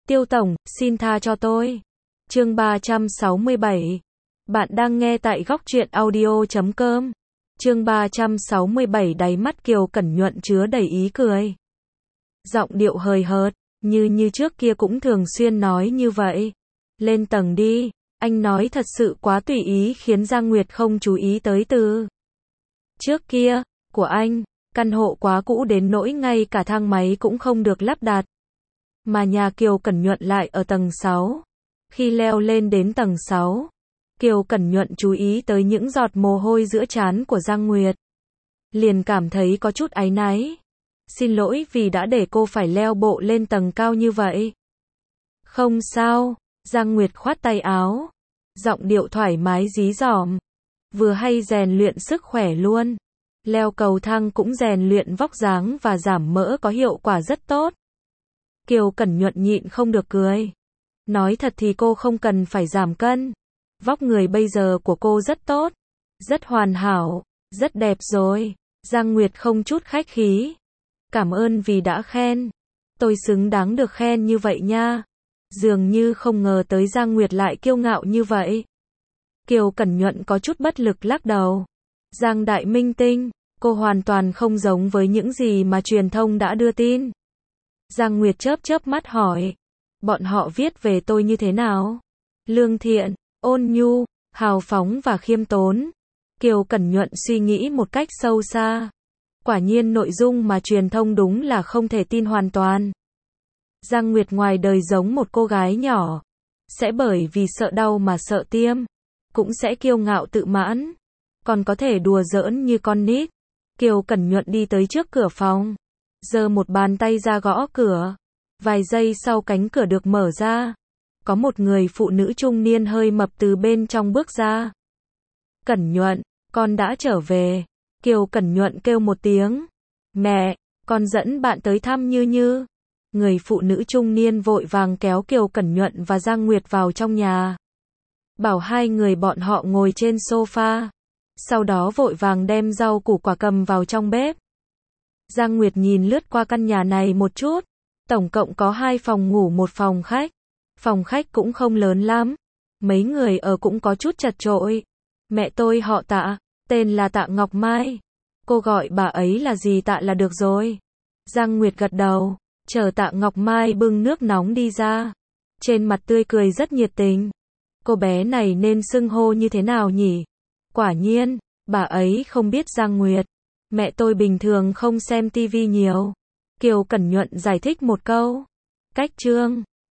Tiêu tổng, xin tha cho tôi. Chương 367. Bạn đang nghe tại góc truyện audio.com. Chương 367, đáy mắt Kiều Cẩn Nhuận chứa đầy ý cười. Giọng điệu hời hợt, như trước kia cũng thường xuyên nói như vậy. Lên tầng đi, anh nói thật sự quá tùy ý khiến Giang Nguyệt không chú ý tới từ trước kia của anh. Căn hộ quá cũ đến nỗi ngay cả thang máy cũng không được lắp đặt. Mà nhà Kiều Cẩn Nhuận lại ở tầng 6. Khi leo lên đến tầng 6, Kiều Cẩn Nhuận chú ý tới những giọt mồ hôi giữa trán của Giang Nguyệt. Liền cảm thấy có chút áy náy. Xin lỗi vì đã để cô phải leo bộ lên tầng cao như vậy. Không sao, Giang Nguyệt khoát tay áo. Giọng điệu thoải mái dí dỏm. Vừa hay rèn luyện sức khỏe luôn. Leo cầu thang cũng rèn luyện vóc dáng và giảm mỡ có hiệu quả rất tốt. Kiều Cẩn Nhuận nhịn không được cười. Nói thật thì cô không cần phải giảm cân. Vóc người bây giờ của cô rất tốt, rất hoàn hảo, rất đẹp rồi. Giang Nguyệt không chút khách khí. Cảm ơn vì đã khen. Tôi xứng đáng được khen như vậy nha. Dường như không ngờ tới Giang Nguyệt lại kiêu ngạo như vậy. Kiều Cẩn Nhuận có chút bất lực lắc đầu. Giang đại minh tinh, cô hoàn toàn không giống với những gì mà truyền thông đã đưa tin. Giang Nguyệt chớp mắt hỏi. Bọn họ viết về tôi như thế nào? Lương thiện, ôn nhu, hào phóng và khiêm tốn. Kiều Cẩn Nhuận suy nghĩ một cách sâu xa. Quả nhiên nội dung mà truyền thông đúng là không thể tin hoàn toàn. Giang Nguyệt ngoài đời giống một cô gái nhỏ. Sẽ bởi vì sợ đau mà sợ tiêm. Cũng sẽ kiêu ngạo tự mãn. Còn có thể đùa giỡn như con nít. Kiều Cẩn Nhuận đi tới trước cửa phòng. Giơ một bàn tay ra gõ cửa. Vài giây sau cánh cửa được mở ra. Có một người phụ nữ trung niên hơi mập từ bên trong bước ra. Cẩn Nhuận, con đã trở về. Kiều Cẩn Nhuận kêu một tiếng. Mẹ, con dẫn bạn tới thăm Như Như. Người phụ nữ trung niên vội vàng kéo Kiều Cẩn Nhuận và Giang Nguyệt vào trong nhà. Bảo hai người bọn họ ngồi trên sofa. Sau đó vội vàng đem rau củ quả cầm vào trong bếp. Giang Nguyệt nhìn lướt qua căn nhà này một chút. Tổng cộng có 2 phòng ngủ một phòng khách. Phòng khách cũng không lớn lắm. Mấy người ở cũng có chút chật chội. Mẹ tôi họ Tạ, tên là Tạ Ngọc Mai. Cô gọi bà ấy là gì Tạ là được rồi. Giang Nguyệt gật đầu, chờ Tạ Ngọc Mai bưng nước nóng đi ra. Trên mặt tươi cười rất nhiệt tình. Cô bé này nên xưng hô như thế nào nhỉ? Quả nhiên, bà ấy không biết Giang Nguyệt. Mẹ tôi bình thường không xem tivi nhiều. Kiều Cẩn Nhuận giải thích một câu. Cách chương